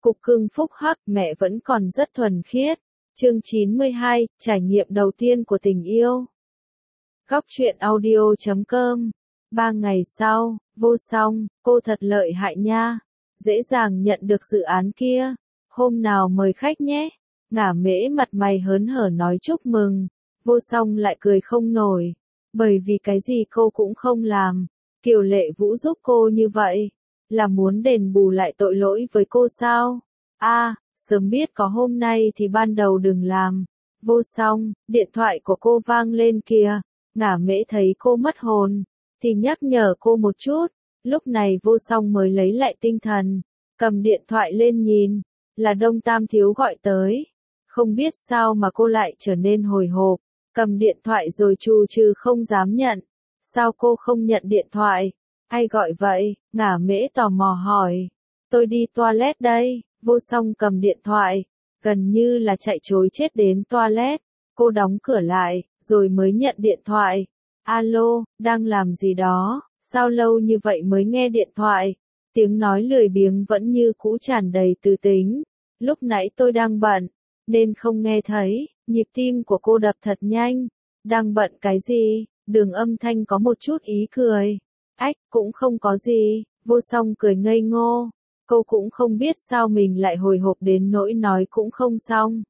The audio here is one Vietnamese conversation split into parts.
Cục cưng phúc hắc, mẹ vẫn còn rất thuần khiết. Chương 92, trải nghiệm đầu tiên của tình yêu. Góc truyện audio.com. 3 ngày sau, Vô Song, cô thật lợi hại nha. Dễ dàng nhận được dự án kia. Hôm nào mời khách nhé. Ngả Mễ mặt mày hớn hở nói chúc mừng. Vô Song lại cười không nổi. Bởi vì cái gì cô cũng không làm. Kiều Lệ Vũ giúp cô như vậy. Là muốn đền bù lại tội lỗi với cô sao? Sớm biết có hôm nay thì ban đầu đừng làm. Vô Song, điện thoại của cô vang lên kìa. Ngả Mễ thấy cô mất hồn, thì nhắc nhở cô một chút. Lúc này Vô Song mới lấy lại tinh thần, cầm điện thoại lên nhìn, là Đông Tam Thiếu gọi tới. Không biết sao mà cô lại trở nên hồi hộp, cầm điện thoại rồi trù trừ không dám nhận. Sao cô không nhận điện thoại? Ai gọi vậy? Ngả Mễ tò mò hỏi. Tôi đi toilet đây. Vô Song cầm điện thoại, gần như là chạy trối chết đến toilet. Cô đóng cửa lại, rồi mới nhận điện thoại. Alo, đang làm gì đó? Sao lâu như vậy mới nghe điện thoại? Tiếng nói lười biếng vẫn như cũ tràn đầy từ tính. Lúc nãy tôi đang bận, nên không nghe thấy. Nhịp tim của cô đập thật nhanh. Đang bận cái gì? Đường âm thanh có một chút ý cười. Cũng không có gì. Vô Song cười ngây ngô. Cô cũng không biết sao mình lại hồi hộp đến nỗi nói cũng không xong.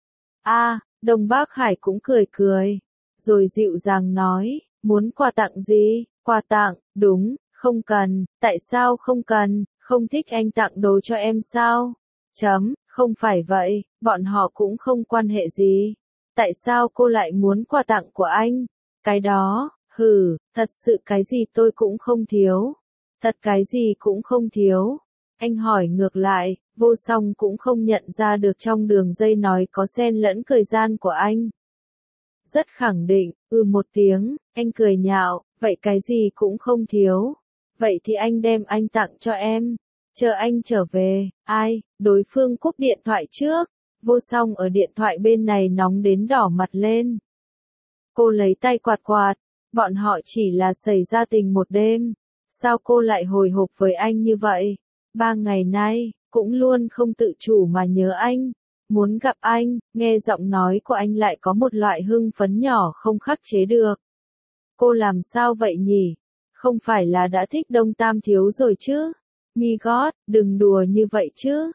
Đông Bác Hải cũng cười cười, rồi dịu dàng nói, muốn quà tặng gì? Quà tặng, đúng, không cần. Tại sao không cần? Không thích anh tặng đồ cho em sao? Không phải vậy, bọn họ cũng không quan hệ gì. Tại sao cô lại muốn quà tặng của anh? Cái đó, thật sự cái gì tôi cũng không thiếu. Thật cái gì cũng không thiếu. Anh hỏi ngược lại, Vô Song cũng không nhận ra được trong đường dây nói có xen lẫn cười gian của anh. Rất khẳng định, một tiếng, anh cười nhạo, vậy cái gì cũng không thiếu. Vậy thì anh đem anh tặng cho em. Chờ anh trở về. Đối phương cúp điện thoại trước. Vô Song ở điện thoại bên này nóng đến đỏ mặt lên. Cô lấy tay quạt quạt, bọn họ chỉ là xảy ra tình một đêm. Sao cô lại hồi hộp với anh như vậy? 3 ngày nay, cũng luôn không tự chủ mà nhớ anh, muốn gặp anh. Nghe giọng nói của anh lại có một loại hưng phấn nhỏ không khắc chế được. Cô làm sao vậy nhỉ? Không phải là đã thích Đông Tam Thiếu rồi chứ? Mi gót, đừng đùa như vậy chứ.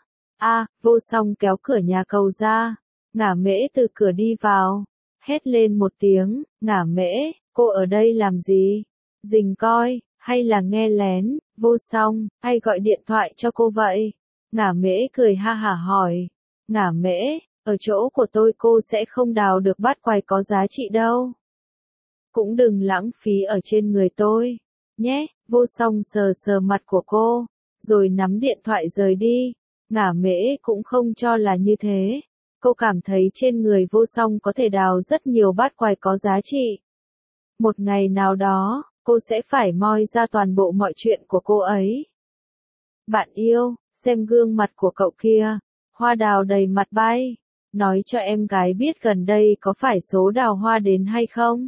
Vô Song kéo cửa nhà cầu ra. Ngả Mễ từ cửa đi vào, hét lên một tiếng, Ngả Mễ, cô ở đây làm gì? Rình coi, hay là nghe lén? Vô Song, ai gọi điện thoại cho cô vậy? Ngả Mễ cười ha hả hỏi. Ngả Mễ, ở chỗ của tôi cô sẽ không đào được bát quái có giá trị đâu. Cũng đừng lãng phí ở trên người tôi, nhé. Vô Song sờ sờ mặt của cô, rồi nắm điện thoại rời đi. Ngả Mễ cũng không cho là như thế. Cô cảm thấy trên người Vô Song có thể đào rất nhiều bát quái có giá trị. Một ngày nào đó, cô sẽ phải moi ra toàn bộ mọi chuyện của cô ấy. Bạn yêu, xem gương mặt của cậu kia, hoa đào đầy mặt bay. Nói cho em gái biết gần đây có phải số đào hoa đến hay không?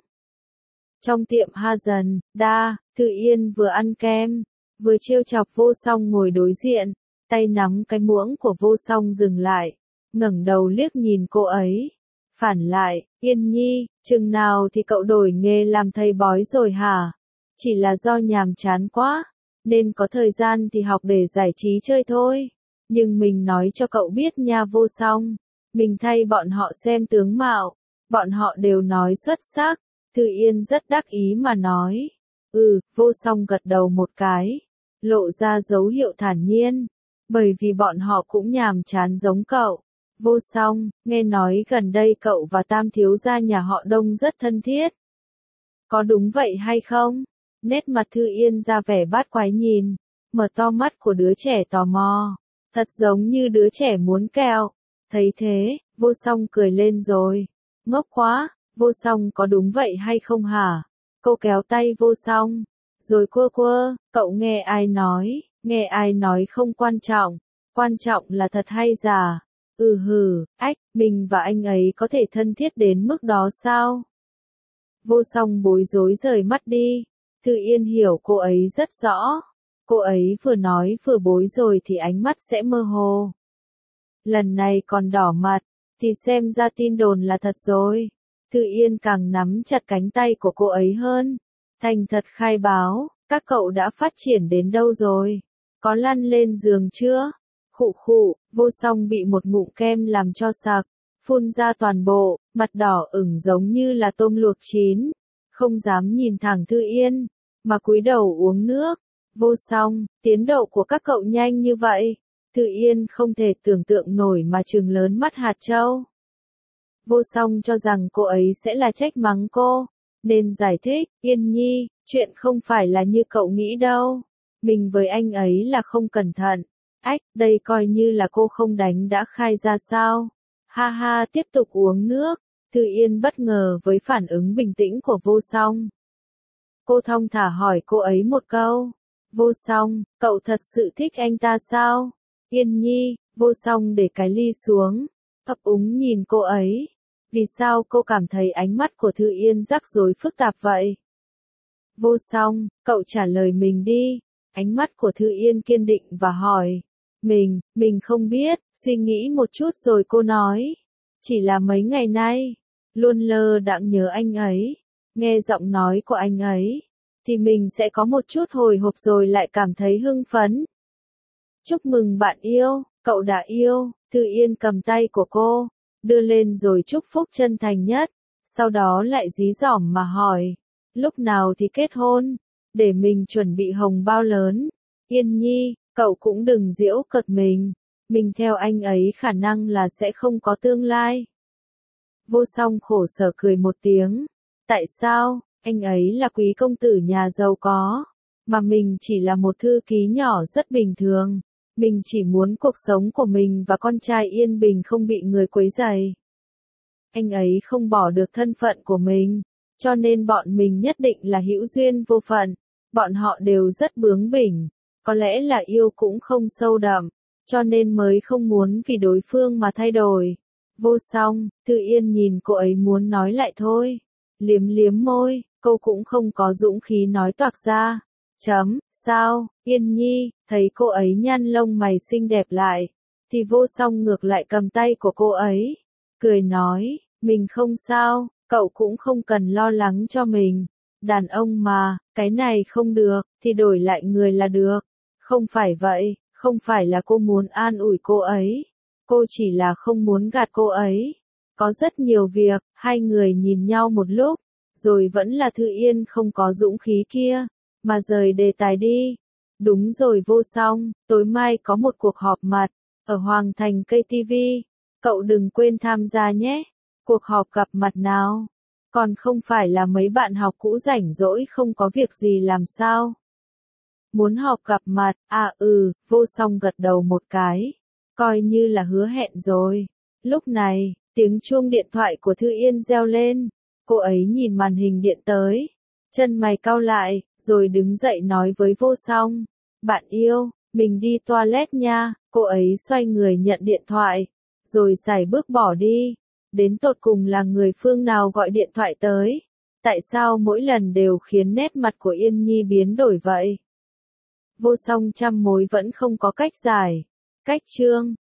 Trong tiệm Hazen, Thư Yên vừa ăn kem, vừa trêu chọc Vô Song ngồi đối diện, tay nắm cái muỗng của Vô Song dừng lại, ngẩng đầu liếc nhìn cô ấy. Phản lại, Yên Nhi, chừng nào thì cậu đổi nghề làm thầy bói rồi hả? Chỉ là do nhàm chán quá, nên có thời gian thì học để giải trí chơi thôi. Nhưng mình nói cho cậu biết nha Vô Song, mình thay bọn họ xem tướng mạo, bọn họ đều nói xuất sắc. Thư Yên rất đắc ý mà nói. Vô Song gật đầu một cái, lộ ra dấu hiệu thản nhiên, bởi vì bọn họ cũng nhàm chán giống cậu. Vô Song, nghe nói gần đây cậu và Tam Thiếu gia nhà họ Đông rất thân thiết. Có đúng vậy hay không? Nét mặt Thư Yên ra vẻ bát quái nhìn, mở to mắt của đứa trẻ tò mò, thật giống như đứa trẻ muốn kẹo. Thấy thế, Vô Song cười lên rồi. Ngốc quá, Vô Song có đúng vậy hay không hả? Cô kéo tay Vô Song, rồi quơ, cậu nghe ai nói không quan trọng là thật hay giả. Mình và anh ấy có thể thân thiết đến mức đó sao? Vô Song bối rối rời mắt đi. Thư Yên hiểu cô ấy rất rõ. Cô ấy vừa nói vừa bối rồi thì ánh mắt sẽ mơ hồ. lần này còn đỏ mặt, thì xem ra tin đồn là thật rồi. Thư Yên càng nắm chặt cánh tay của cô ấy hơn. Thành thật khai báo, các cậu đã phát triển đến đâu rồi? Có lăn lên giường chưa? Khụ khụ, Vô Song bị một ngụm kem làm cho sặc, phun ra toàn bộ, mặt đỏ ửng giống như là tôm luộc chín. Không dám nhìn thẳng Thư Yên, mà cúi đầu uống nước. Vô Song, tiến độ của các cậu nhanh như vậy. Thư Yên không thể tưởng tượng nổi mà trừng lớn mắt hạt châu. Vô Song cho rằng cô ấy sẽ là trách mắng cô, nên giải thích, Yên Nhi, chuyện không phải là như cậu nghĩ đâu. Mình với anh ấy là không cẩn thận. Ách, đây coi như là cô không đánh đã khai ra sao? Ha ha, tiếp tục uống nước. Thư Yên bất ngờ với phản ứng bình tĩnh của Vô Song. Cô thong thả hỏi cô ấy một câu. Vô Song, cậu thật sự thích anh ta sao? Yên Nhi, Vô Song để cái ly xuống, ấp úng nhìn cô ấy. Vì sao cô cảm thấy ánh mắt của Thư Yên rắc rối phức tạp vậy? Vô Song, cậu trả lời mình đi. Ánh mắt của Thư Yên kiên định và hỏi. Mình không biết, suy nghĩ một chút rồi cô nói. Chỉ là mấy ngày nay, luôn lơ đãng nhớ anh ấy. Nghe giọng nói của anh ấy, thì mình sẽ có một chút hồi hộp rồi lại cảm thấy hưng phấn. Chúc mừng bạn yêu, cậu đã yêu. Thư Yên cầm tay của cô, đưa lên rồi chúc phúc chân thành nhất. Sau đó lại dí dỏm mà hỏi, lúc nào thì kết hôn, để mình chuẩn bị hồng bao lớn. Yên Nhi, cậu cũng đừng giễu cợt mình theo anh ấy khả năng là sẽ không có tương lai. Vô Song khổ sở cười một tiếng. Tại sao, anh ấy là quý công tử nhà giàu có, mà mình chỉ là một thư ký nhỏ rất bình thường. Mình chỉ muốn cuộc sống của mình và con trai yên bình không bị người quấy rầy. Anh ấy không bỏ được thân phận của mình, cho nên bọn mình nhất định là hữu duyên vô phận. Bọn họ đều rất bướng bỉnh, có lẽ là yêu cũng không sâu đậm, cho nên mới không muốn vì đối phương mà thay đổi. Vô Song, Thư Yên nhìn cô ấy muốn nói lại thôi. Liếm liếm môi, cô cũng không có dũng khí nói toạc ra. Sao, Yên Nhi, thấy cô ấy nhăn lông mày xinh đẹp lại, thì Vô Song ngược lại cầm tay của cô ấy, cười nói, mình không sao, cậu cũng không cần lo lắng cho mình. Đàn ông mà, cái này không được, thì đổi lại người là được. Không phải vậy, không phải là cô muốn an ủi cô ấy. Cô chỉ là không muốn gạt cô ấy. Có rất nhiều việc, hai người nhìn nhau một lúc, rồi vẫn là Thư Yên không có dũng khí kia, mà rời đề tài đi. Đúng rồi Vô Song, tối mai có một cuộc họp mặt, ở Hoàng Thành KTV. Cậu đừng quên tham gia nhé. Cuộc họp gặp mặt nào? Còn không phải là mấy bạn học cũ rảnh rỗi không có việc gì làm sao? Muốn họp gặp mặt, Vô Song gật đầu một cái. Coi như là hứa hẹn rồi. Lúc này, tiếng chuông điện thoại của Thư Yên reo lên. Cô ấy nhìn màn hình điện tới. Chân mày cau lại, rồi đứng dậy nói với Vô Song. Bạn yêu, mình đi toilet nha. Cô ấy xoay người nhận điện thoại, rồi sải bước bỏ đi. Đến tột cùng là người phương nào gọi điện thoại tới? Tại sao mỗi lần đều khiến nét mặt của Yên Nhi biến đổi vậy? Vô Song trăm mối vẫn không có cách giải. Cách chương